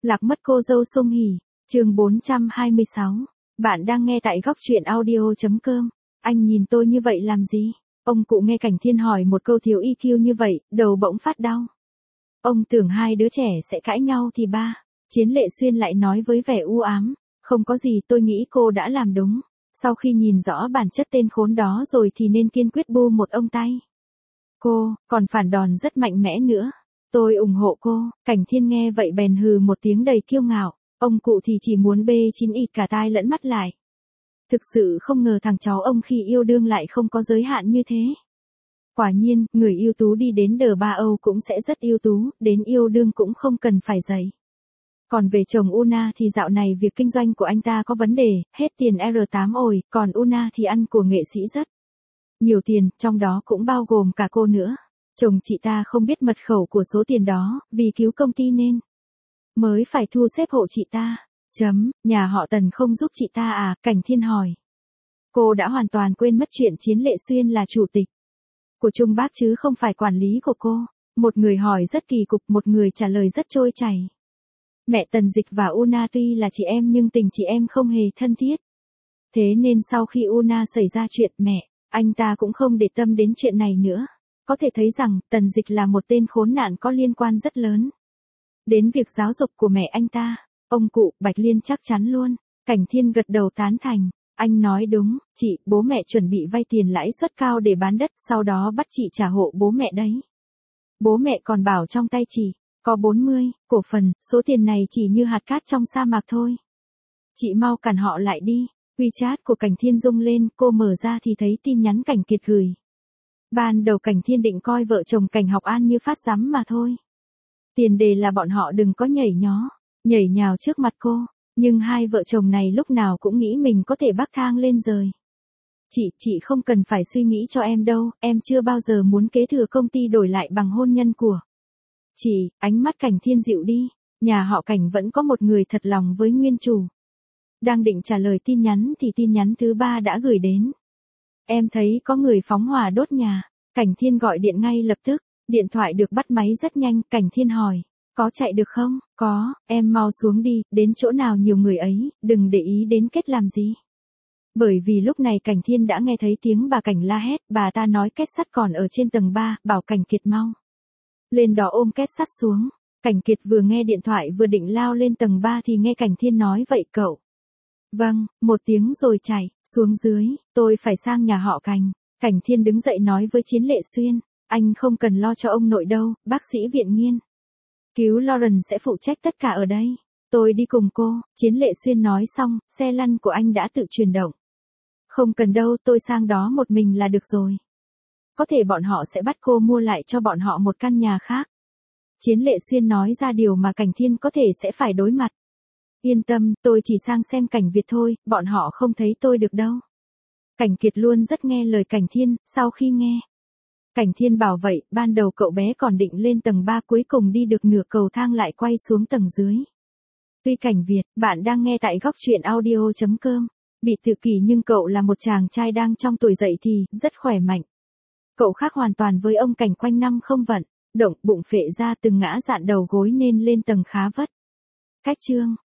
Lạc mất cô dâu Sung Hỉ, chương 426. Bạn đang nghe tại góc truyện audio.com. Anh nhìn tôi như vậy làm gì? Ông cụ nghe Cảnh Thiên hỏi một câu thiếu EQ như vậy, đầu bỗng phát đau. Ông tưởng hai đứa trẻ sẽ cãi nhau thì ba. Chiến Lệ Xuyên lại nói với vẻ u ám. Không có gì, tôi nghĩ cô đã làm đúng. Sau khi nhìn rõ bản chất tên khốn đó rồi thì nên kiên quyết bu một ông tay. Cô, còn phản đòn rất mạnh mẽ nữa. Tôi ủng hộ cô. Cảnh Thiên nghe vậy bèn hừ một tiếng đầy kiêu ngạo. Ông cụ thì chỉ muốn bê chín ịt cả tai lẫn mắt lại. Thực sự không ngờ thằng cháu ông khi yêu đương lại không có giới hạn như thế. Quả nhiên, người ưu tú đi đến đờ ba Âu cũng sẽ rất ưu tú, đến yêu đương cũng không cần phải dạy. Còn về chồng Una thì dạo này việc kinh doanh của anh ta có vấn đề, hết tiền R8 ồi, còn Una thì ăn của nghệ sĩ rất nhiều tiền, trong đó cũng bao gồm cả cô nữa. Chồng chị ta không biết mật khẩu của số tiền đó, vì cứu công ty nên mới phải thu xếp hộ chị ta. Nhà họ Tần không giúp chị ta à? Cảnh Thiên hỏi. Cô đã hoàn toàn quên mất chuyện Chiến Lệ Xuyên là chủ tịch của Trung Bác chứ không phải quản lý của cô. Một người hỏi rất kỳ cục, một người trả lời rất trôi chảy. Mẹ Tần Dịch và Una tuy là chị em nhưng tình chị em không hề thân thiết. Thế nên sau khi Una xảy ra chuyện mẹ, anh ta cũng không để tâm đến chuyện này nữa. Có thể thấy rằng, Tần Dịch là một tên khốn nạn có liên quan rất lớn đến việc giáo dục của mẹ anh ta. Ông cụ, Bạch Liên chắc chắn luôn. Cảnh Thiên gật đầu tán thành. Anh nói đúng, chị, bố mẹ chuẩn bị vay tiền lãi suất cao để bán đất, sau đó bắt chị trả hộ bố mẹ đấy. Bố mẹ còn bảo trong tay chị có 40 cổ phần, số tiền này chỉ như hạt cát trong sa mạc thôi. Chị mau cản họ lại đi. WeChat của Cảnh Thiên rung lên, cô mở ra thì thấy tin nhắn Cảnh Kiệt gửi. Ban đầu Cảnh Thiên định coi vợ chồng Cảnh Học An như phát rắm mà thôi. Tiền đề là bọn họ đừng có nhảy nhào trước mặt cô. Nhưng hai vợ chồng này lúc nào cũng nghĩ mình có thể bắc thang lên rời. Chị không cần phải suy nghĩ cho em đâu, em chưa bao giờ muốn kế thừa công ty đổi lại bằng hôn nhân của chị. Ánh mắt Cảnh Thiên dịu đi. Nhà họ Cảnh vẫn có một người thật lòng với nguyên chủ. Đang định trả lời tin nhắn thì tin nhắn thứ ba đã gửi đến. Em thấy có người phóng hỏa đốt nhà. Cảnh Thiên gọi điện ngay lập tức. Điện thoại được bắt máy rất nhanh. Cảnh Thiên hỏi. Có chạy được không? Có, em mau xuống đi, đến chỗ nào nhiều người ấy, đừng để ý đến kết làm gì. Bởi vì lúc này Cảnh Thiên đã nghe thấy tiếng bà Cảnh la hét, bà ta nói kết sắt còn ở trên tầng 3, bảo Cảnh Kiệt mau lên đó ôm kết sắt xuống. Cảnh Kiệt vừa nghe điện thoại vừa định lao lên tầng 3 thì nghe Cảnh Thiên nói vậy cậu. Vâng, một tiếng rồi chạy xuống dưới, tôi phải sang nhà họ Cảnh. Cảnh Thiên đứng dậy nói với Chiến Lệ Xuyên, anh không cần lo cho ông nội đâu, bác sĩ viện nghiên cứu Lauren sẽ phụ trách tất cả ở đây. Tôi đi cùng cô. Chiến Lệ Xuyên nói xong, xe lăn của anh đã tự chuyển động. Không cần đâu, tôi sang đó một mình là được rồi. Có thể bọn họ sẽ bắt cô mua lại cho bọn họ một căn nhà khác. Chiến Lệ Xuyên nói ra điều mà Cảnh Thiên có thể sẽ phải đối mặt. Yên tâm, tôi chỉ sang xem Cảnh Việt thôi, bọn họ không thấy tôi được đâu. Cảnh Kiệt luôn rất nghe lời Cảnh Thiên, sau khi nghe Cảnh Thiên bảo vậy, ban đầu cậu bé còn định lên tầng 3 cuối cùng đi được nửa cầu thang lại quay xuống tầng dưới. Tuy Cảnh Việt, bạn đang nghe tại góc truyện audio.com, bị tự kỷ nhưng cậu là một chàng trai đang trong tuổi dậy thì, rất khỏe mạnh. Cậu khác hoàn toàn với ông Cảnh quanh năm không vận, động, bụng phệ ra từng ngã dạn đầu gối nên lên tầng khá vất. Cách chương